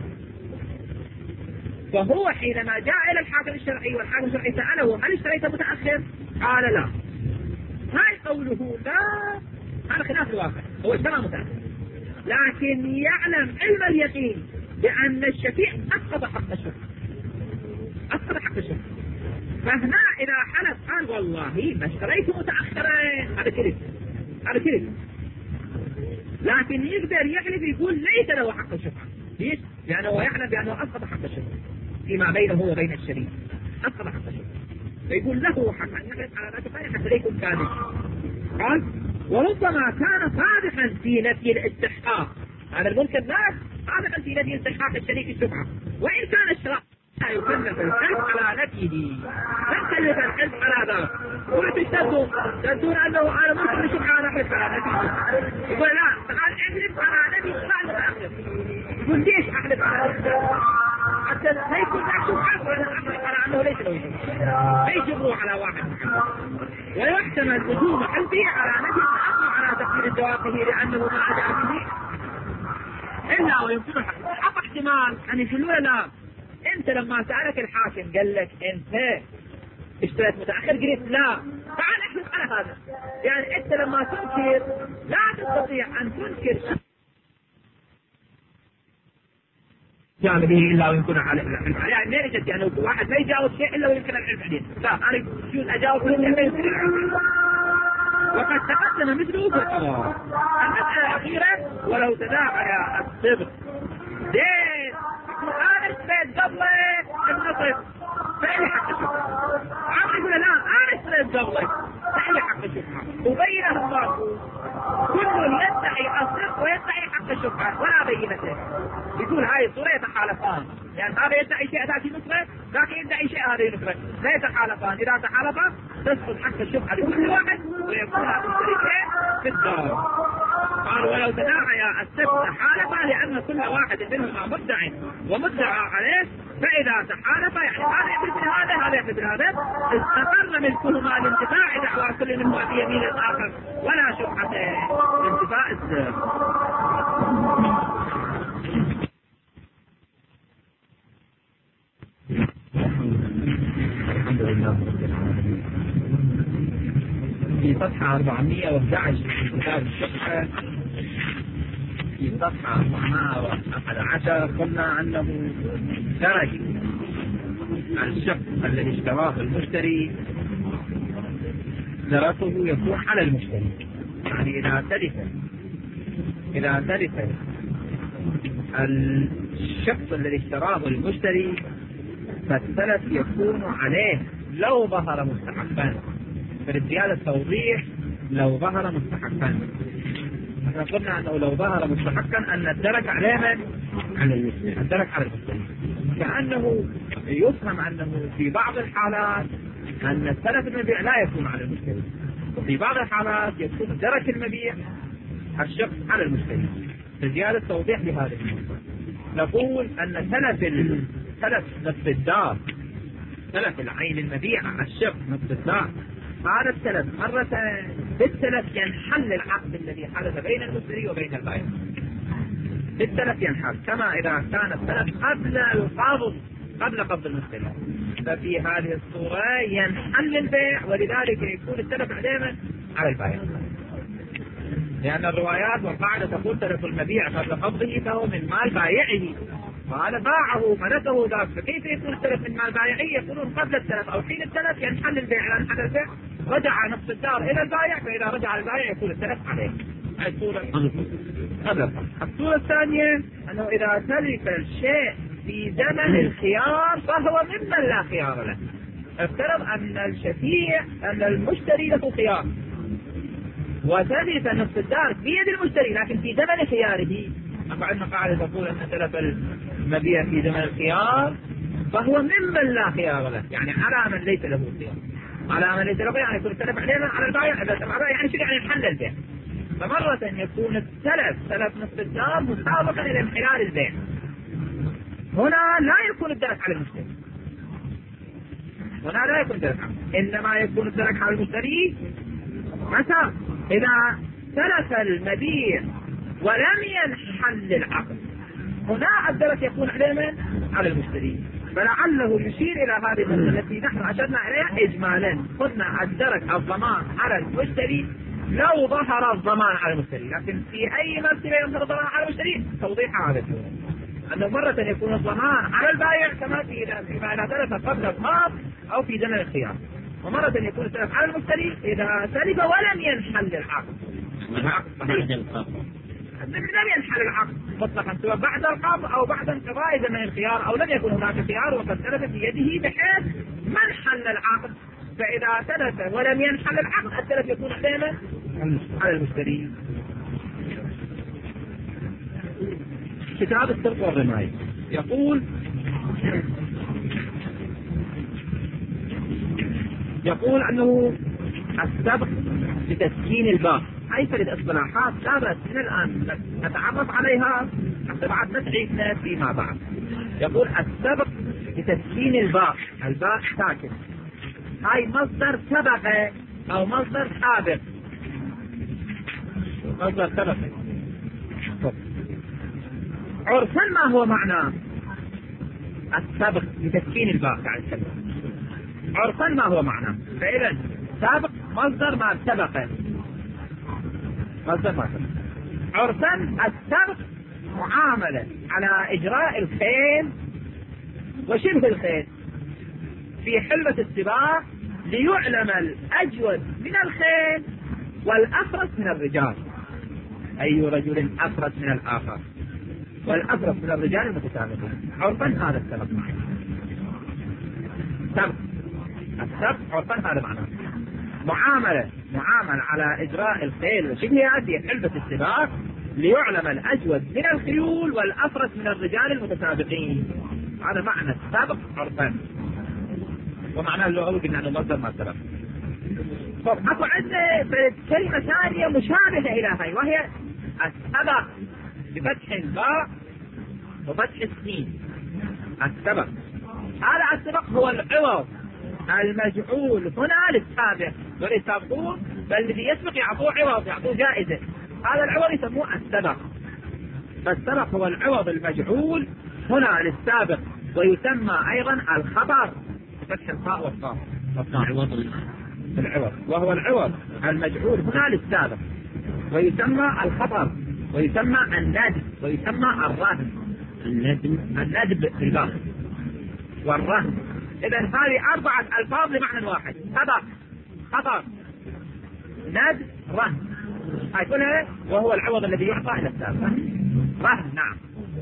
فهو حينما جاء إلى الحاكم الشرعي والحاكم الشرعي سأله هل اشتريت متأخر؟ قال لا. هاي قوله لا هذا خلاف الواقع، هو اشترى متأخر لكن يعلم علم اليقين بأن الشفيع أسقط حق الشرع أسقط حق الشرع. فهنا إذا حلف قال والله ما اشتريت متأخرا، هذا كذب هذا كذب. لكن يقدر يحلف يقول ليس له حق الشفعة. ليش؟ لأنه هو يعلم بأنه أسقط حق الشفعة فيما بينه وبين الشريك، أسقط حق الشفعة، فيقول له حق أن يحلف على ذلك حتى لا يكون كاذب. قال وربما كان صادقا في نفي الاستحقاق، هذا المنكر لا صادقا في نفي استحقاق الشريك الشفعة وإن كان الشرع لا يكلف الحلف على نفيه، تكلف الحلف على ذلك. وتشتدون تشتدون أنه أنا ممكن الشفعة أنا أحلف على نفيه، يقول لا تعال احلف على نفي بعد ما أحلف. يقول ليش أحلف على نفيه؟ حتى لا يكون ذاك شفعة ولا أحلف على أنه ليس له شفعة، ليش يروح على واحد محمد. ويحتمل وجوب حلفه على نفي التأخر على تقدير جوابه لأنه ما أدى به إلا ويمكن حق احتمال أن يقولوا لا أنت لما سألك الحاكم قال لك أنت اشتريت متأخر قلت لا، تعال احلف على هذا. يعني أنت لما تنكر لا تستطيع أن تنكر يعني به إلا ويمكن على العلم. يعني ما يجد يعني واحد ما يجاوب شيء إلا ويمكن العلم بعدين. لا أنا شو أجاوب كل شيء ما يمكن العلم. وقد تقدم مثله في القضاء. المسألة الأخيرة ولو تداعى الصبر ليه أنا اشتريت قبلك النصف فإلي حق الشفعة. عمري يقول لا أنا اشتريت قبلك فإلي حق الشفعة. وبينهم الله كل يدعي الصدق ويدعي حق الشفعة ولا بينته. يقول هاي الصورة يتحالفان، يعني هذا يدعي شيء ذاك نصرة ذاك يدعي شيء هذا نصرة لا يتحالفان. إذا تحالفا تسقط حق الشفعة لكل واحد ويكون مشتركين في الدار. قال ولو تداعي السبت حالفا لأن كل واحد منهما مدعي ومدعى عليه فإذا تحالف يعني هذا يحلف بهذا هذا يحلف بهذا، استقر ملكهما لانتفاع دعوى كل منهما في يمين الآخر ولا شبهة انتفاء السر. الحمد لله في صفحة أربعمائة وأحد عشر في كتاب الشقة، في صفحة أربعمائة وأحد عشر قلنا أنه درج الشق الذي اشتراه المشتري درجته يكون على المشتري، يعني إذا تلف إذا تلف الشق الذي اشتراه المشتري فالسلف يكون عليه لو ظهر مستحقا. فلزيادة توضيح لو ظهر مستحقا، احنا قلنا انه لو ظهر مستحقا ان الدرك عليه من؟ على المشتري، الدرك على المشتري، كأنه يفهم انه في بعض الحالات ان السلف المبيع لا يكون على المشتري، وفي بعض الحالات يكون درك المبيع الشخص على المشتري. لزيادة توضيح لهذه النقطة نقول ان سلف سلف نفس الدار، سلف العين المبيع الشخص نفس الدار، هذا السلف مرة بالسلف ينحل العقد الذي حدث بين المشتري وبين البائع، بالسلف ينحل، كما إذا كان السلف قبل القبض قبل قبض المشتري، ففي هذه الصورة ينحل البيع ولذلك يكون السلف دائما على البائع، لأن الروايات والقاعدة تقول سلف المبيع قبل قبضه فهو من مال بائعه، وهذا باعه ملكه ذاك، فكيف يكون السلف من مال بائعي؟ يكونون قبل السلف او حين السلف ينحل البيع، إذا انحل البيع رجع نصف الدار الى البائع، فاذا رجع البائع يكون السلف عليه. هذه الصورة قبل. الصورة الثانية انه اذا تلف الشيء في زمن الخيار فهو ممن لا خيار له. افترض ان الشفيع ان المشتري له خيار وتلف نصف الدار بيد المشتري لكن في زمن خياره، عندنا قاعدة تقول أن سلف المبيع في زمن الخيار فهو ممن لا خيار له، يعني على من ليس له خيار، على من ليس له خيار يعني يكون السلف علينا على البائع، إذا سمع يعني شو يعني حل البيع. فمرة يكون السلف سلف نصف الدار مسابقا إلى انحلال البيع، هنا لا يكون الدرك على المشتري، هنا لا يكون الدرك على، إنما يكون الدرك على المشتري متى؟ إذا سلف المبيع ولم ينحل العقد، هنا الدرك يكون عليه من؟ على المشتري. فلعله يشير إلى هذه المسألة التي نحن أشرنا إليها إجمالا، قلنا الدرك الضمان على المشتري لو ظهر الضمان على المشتري، لكن في أي مرتبة يظهر الضمان على المشتري توضيح هذا الشيء، أنه مرة يكون الضمان على البائع كما في فيما إذا تلف قبل القبض أو في زمن الخيار، ومرة يكون التلف على المشتري إذا تلف ولم ينحل العقد. لم ينحل العقد مطلقا سواء بعد القبض او بعد انقضاء زمن الخيار او لم يكن هناك خيار وقد تلف في يده بحيث ما انحل العقد، فاذا تلف ولم ينحل العقد التلف يكون دائما على المشتري. كتاب السرقة والرماية يقول يقول انه السبق بتسكين الباب، هاي فرد اصطلاحات لا بأس من الآن نتعرف عليها حتى بعد نتعيشنا فيما بعد. يقول السبق بتسكين الباء، الباء ساكن، هاي مصدر سبق أو مصدر سابق، مصدر سبق. عرفا ما هو معنى السبق بتسكين الباء يعني السبق؟ عرفا ما هو معنى؟ فإذا سابق مصدر ما سبق، عرفا السبق معاملة على إجراء الخيل وشبه الخيل في حلبة السباق ليعلم الأجود من الخيل والأفرس من الرجال، أي رجل أفرس من الآخر والأفرس من الرجال المتسابقين. عرفا هذا السبق معنى سبق، السبق عرفا هذا معنى معاملة معامل على إجراء الخيل وشبهها في حلبة السباق ليعلم الأجود من الخيول والأفرس من الرجال المتسابقين. هذا معنى السبق عرفا، ومعناه اللغوي قلنا أنه مصدر ما سبق. طب أكو عندنا كلمة ثانية مشابهة إلى هاي وهي السبق بفتح الباء وفتح السين. السبق هذا السبق هو العوض المجعول هنا للسابق، وللسابقون فالذي يسبق يعطوه عوض، يعطوه جائزة، هذا العوض يسموه السبق. فالسبق هو العوض المجعول هنا للسابق، ويسمى أيضا الخبر فتح الخاء والصاد العوض، العوض وهو العوض المجعول هنا للسابق، ويسمى الخبر، ويسمى الندب، ويسمى الرهن. الندب الندب في الباء والرهن. إذا هذه أربعة ألفاظ لمعنى واحد: سبق، خبر، ندب، رهن. هاي كلها وهو العوض الذي يعطى إلى السابق. رهن. نعم.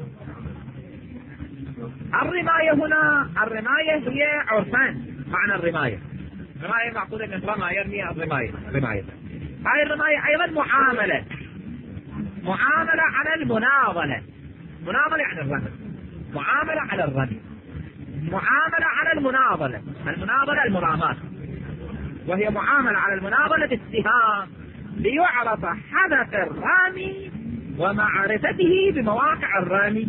الرماية هنا، الرماية هي عرفان معنى الرماية. الرماية معقولة من رمى يرمي، الرماية رماية. هاي الرماية أيضا معاملة، معاملة على المناضلة. مناضلة يعني الرمي، معاملة على الرمي، معاملة على المناضلة. المناضلة المرامات، وهي معاملة على المناضلة بالسهام ليعرف حدث الرامي ومعرفته بمواقع الرامي.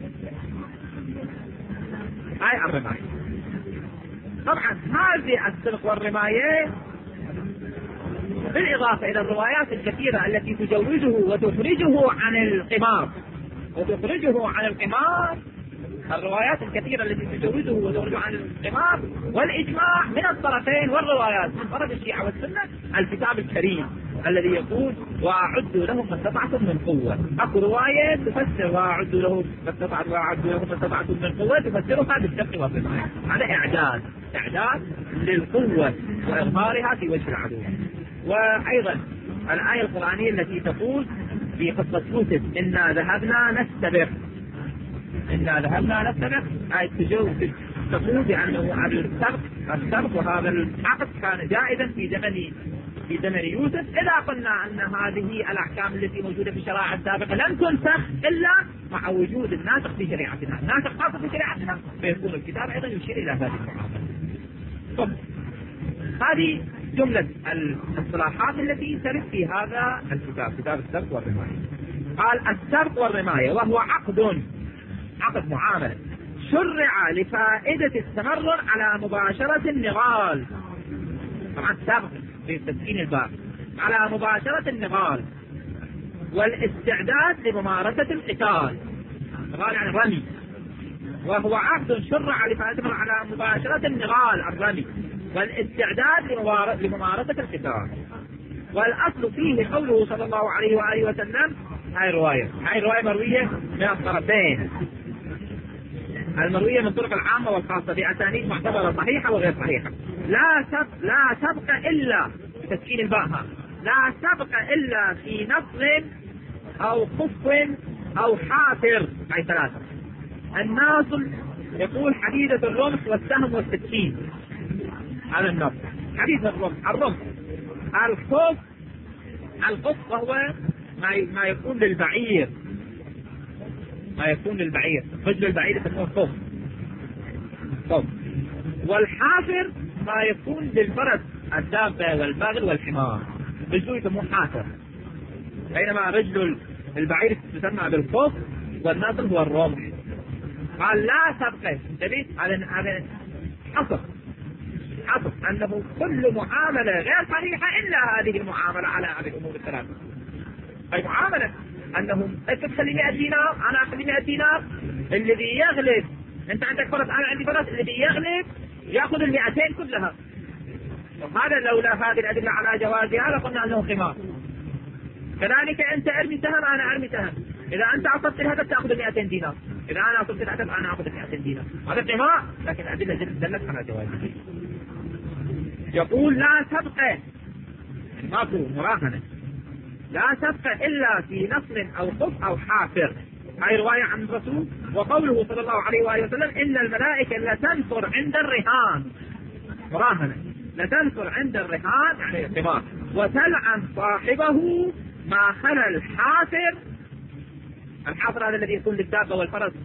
هاي الرماية. طبعا هذه السبق والرماية بالإضافة إلى الروايات الكثيرة التي تجوزه وتخرجه عن القمار، وتخرجه عن القمار، الروايات الكثيرة التي تجوزه وتخرجه عن القمار، والإجماع من الطرفين، والروايات من طرف الشيعة والسنة، الكتاب الكريم الذي يقول: وأعدوا لهم ما استطعتم من قوة. أكو رواية تفسر وأعدوا لهم ما استطعتم وأعدوا لهم ما استطعتم من قوة، تفسرها بالسبق والرماية. هذا إعداد، إعداد للقوة وإظهارها في وجه العدو. وأيضا الآية القرآنية التي تقول في قصة يوسف: إنا ذهبنا نستبق، إنا ذهبنا نستبق، آية تجوز تقول بأنه السبق السبق وهذا العقد كان جائزا في زمن في زمن يوسف. إذا قلنا أن هذه الأحكام التي موجودة في الشرائع السابقة لم تنسخ إلا مع وجود الناسخ في شريعتنا، الناسخ خاصة في شريعتنا، فيكون الكتاب أيضا يشير إلى هذه المعاملة. طب هذه جملة الاصطلاحات التي ترد في هذا الكتاب، كتاب السبق والرماية. قال: السبق والرماية وهو عقد، عقد معاملة شرع لفائدة التمرن على مباشرة النضال. طبعا السبق في تسكين الباب على مباشرة النضال والاستعداد لممارسة القتال. النضال يعني الرمي، وهو عقد شرع لفائدة على مباشرة النضال الرمي والاستعداد لممارسة القتال. والأصل فيه قوله صلى الله عليه وآله وسلم. هاي الرواية هاي الرواية مروية من الطرفين، المروية من طرق العامة والخاصة بأسانيد معتبرة صحيحة وغير صحيحة. لا سبق لا سبق إلا بتسكين الباء، لا سبق إلا في نصر أو خف أو حافر. هاي ثلاثة. الناصل يقول حديدة الرمح والسهم والسكين، هذا النصر حديدة الرمح الرمح. الخف الخف وهو ما يكون للبعير، ما يكون للبعير، رجل البعير يسموه خف خف. والحافر ما يكون للفرس، الدابة والبغل والحمار، رجله يسموه حافر. بينما رجل البعير تسمى بالخف، والناصل هو الرمح. قال: لا سبق، انتبه، هذا حصر حصر أنه كل معاملة غير صحيحة إلا هذه المعاملة على هذه الأمور الثلاثة. أي معاملة أنهم أنت تخلي مئة دينار، أنا أخلي مئة دينار، الذي يغلب، أنت عندك فرس أنا عندي فرس، الذي يغلب يأخذ المئتين كلها. وهذا لولا هذه الأدلة على جوازها لقلنا أنه خمار. كذلك أنت أرمي سهم أنا أرمي سهم، إذا أنت أصبت الهدف تأخذ المئتين دينار، إذا أنا أصبت الهدف أنا أخذ المئتين دينار. هذا خمار، لكن الأدلة دلت على جوازه. يقول: لا سبق، ماكو مراهنة، لا سبق إلا في نصر أو خف أو حافر. هاي رواية عن الرسول. وقوله صلى الله عليه وآله وسلم: إن الملائكة لتنفر عند الرهان، مراهنة، لتنفر عند الرهان يعني القمار، وتلعن صاحبه ما خلا الحافر. الحافر هذا الذي يكون للدابة والفرس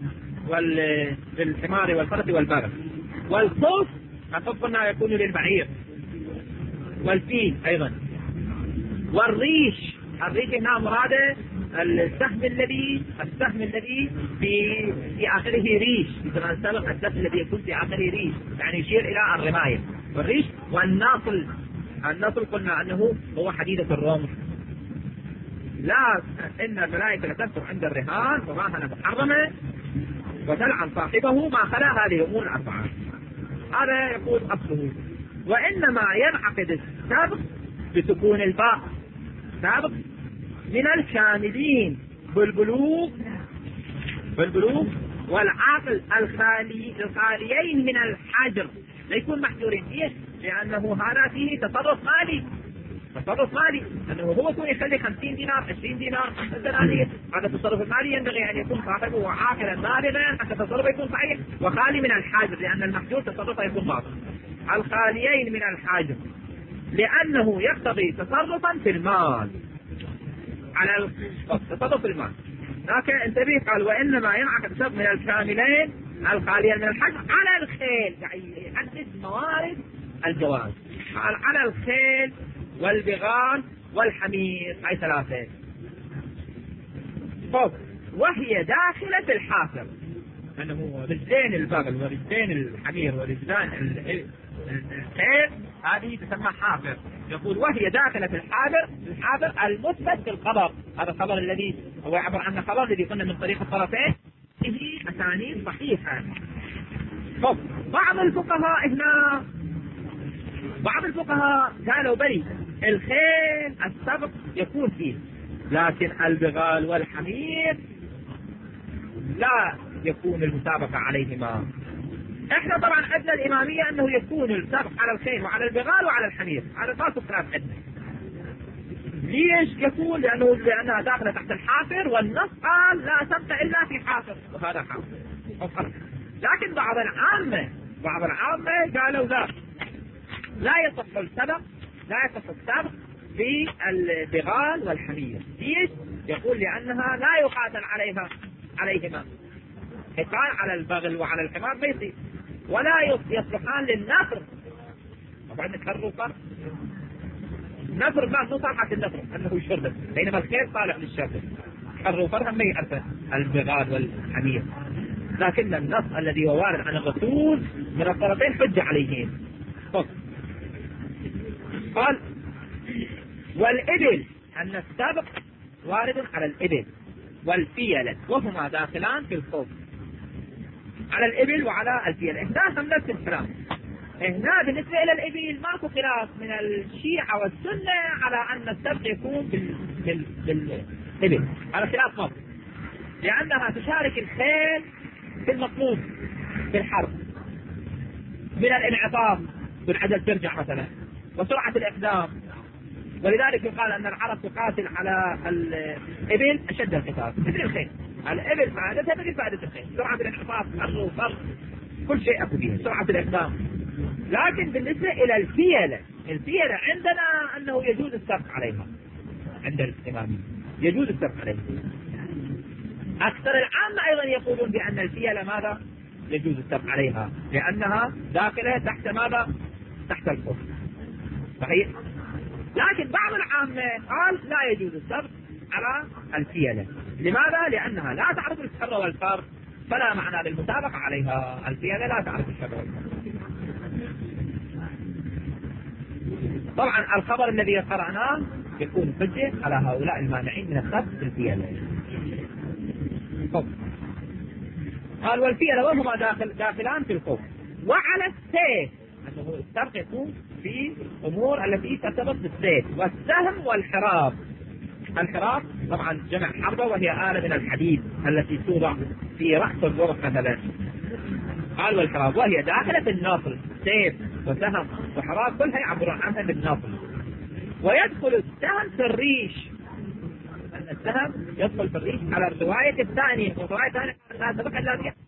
والحمار والفرس والبغل. والخف الخف قلنا يكون للبعير والفيل أيضا. والريش، الريش هنا مراده السهم الذي السهم الذي في في آخره ريش، في زمان السابق السهم الذي يكون في آخره ريش، يعني يشير إلى الرماية والريش. والناصل، الناصل قلنا أنه هو حديدة الرمح. لا، إن الملائكة لتكتب عند الرهان وراهن محرمة وتلعن صاحبه ما خلا هذه الأمور الأربعة. هذا يقول أصله. وإنما ينعقد السبق بسكون الباء، سابق من الكاملين بالبلوغ بالبلوغ والعقل الخالي الخاليين من الحجر، لا يكون محجورين فيه، لأنه هذا فيه تصرف مالي، تصرف مالي، أنه هو يكون يخلي خمسين دينار عشرين دينار خمسة دنانير. هذا التصرف المالي ينبغي أن يكون صاحبه عاقلا بالغا حتى تصرفه يكون صحيح وخالي من الحاجر، لأن المحجور تصرفه يكون باطل. الخاليين من الحاجر لأنه يقتضي تصرفا في المال، على التصرف في المال. لكن انتبه، قال وإنما ينعقد السبق من الكاملين الخاليين من الحاجر على الخيل، يعني يحدد موارد الجواز، قال على الخيل والبغال والحمير، هاي ثلاثة. طب وهي داخلة في الحافر، أنه رجلين البغل ورجلين الحمير ورجلين الخيل هذه تسمى حافر. يقول وهي داخلة في الحافر، الحافر المثبت في الخبر، هذا الخبر الذي هو عبر عن الخبر الذي قلنا من طريق الطرفين به أسانيد صحيحة. طب بعض الفقهاء هنا بعض الفقهاء قالوا بلي الخيل السبق يكون فيه، لكن البغال والحمير لا يكون المسابقة عليهما. احنا طبعا عندنا الإمامية أنه يكون السبق على الخيل وعلى البغال وعلى الحمير، هذا خاص خلاف عندنا. ليش يكون؟ لأنه لأنها داخلة تحت الحافر، والنص قال لا سبق إلا في حافر، وهذا حافر. لكن بعض العامة بعض العامة قالوا لا لا يصح السبق لا يصح السبق في البغال والحمير. ليش؟ يقول لأنها لا يقاتل عليها عليهما، قتال على البغل وعلى الحمار ما يصير، ولا يصلحان للنفر. طبعا الخروفة نفر ما مو صالحة النفر أنه يشرب، بينما الخير صالح للشرب. الخروفة هم يعرف البغال والحمير، لكن النص الذي هو وارد عن الرسول من الطرفين حجة عليهم. قال والإبل، أن السبق وارد على الإبل والفيلة، وهما داخلان في الخوف، على الإبل وعلى الفيلة، إحداثهم نفس الكلام. هنا بالنسبة إلى الإبل ماكو خلاف من الشيعة والسنة على أن السبق يكون بال... بال... بالإبل، على خلاف ماكو، لأنها تشارك الخيل في المطلوب في الحرب من الانعطاف بالعدد ترجع مثلا وسرعة الإقدام، ولذلك يقال أن العرب تقاتل على الإبل أشد القتال مثل الخيل. الإبل فائدتها مثل فائدة الخيل، سرعة الانعطاف، حر وفر، كل شيء أكو فيها، سرعة الإقدام. لكن بالنسبة إلى الفيلة، الفيلة عندنا أنه يجوز السبق عليها، عند الإمامية يجوز السبق عليها. أكثر العامة أيضا يقولون بأن الفيلة ماذا؟ يجوز السبق عليها، لأنها داخلة تحت ماذا؟ تحت الخوف، صحيح. لكن بعض العامة قال لا يجوز السبق على الفيلة. لماذا؟ لأنها لا تعرف الشر والفر، فلا معنى للمسابقة عليها. الفيلة لا تعرف الشر والفر. طبعا الخبر الذي قرأناه يكون حجة على هؤلاء المانعين من السبق في الفيلة. قال والفيلة وهما داخل داخلان في الخوف، وعلى السيف، أنه السبق يكون في أمور التي ترتبط بالسيف والسهم والحراب. الحراب طبعا جمع حربة، وهي آلة من الحديد التي توضع في رأس الغرف مثلا. قال والحراب وهي داخلة في الناصل، سيف وسهم وحراب كلها يعبرون عنها بالناصل. ويدخل السهم في الريش، السهم يدخل في الريش على الرواية الثانية، والرواية الثانية لا سبق إلا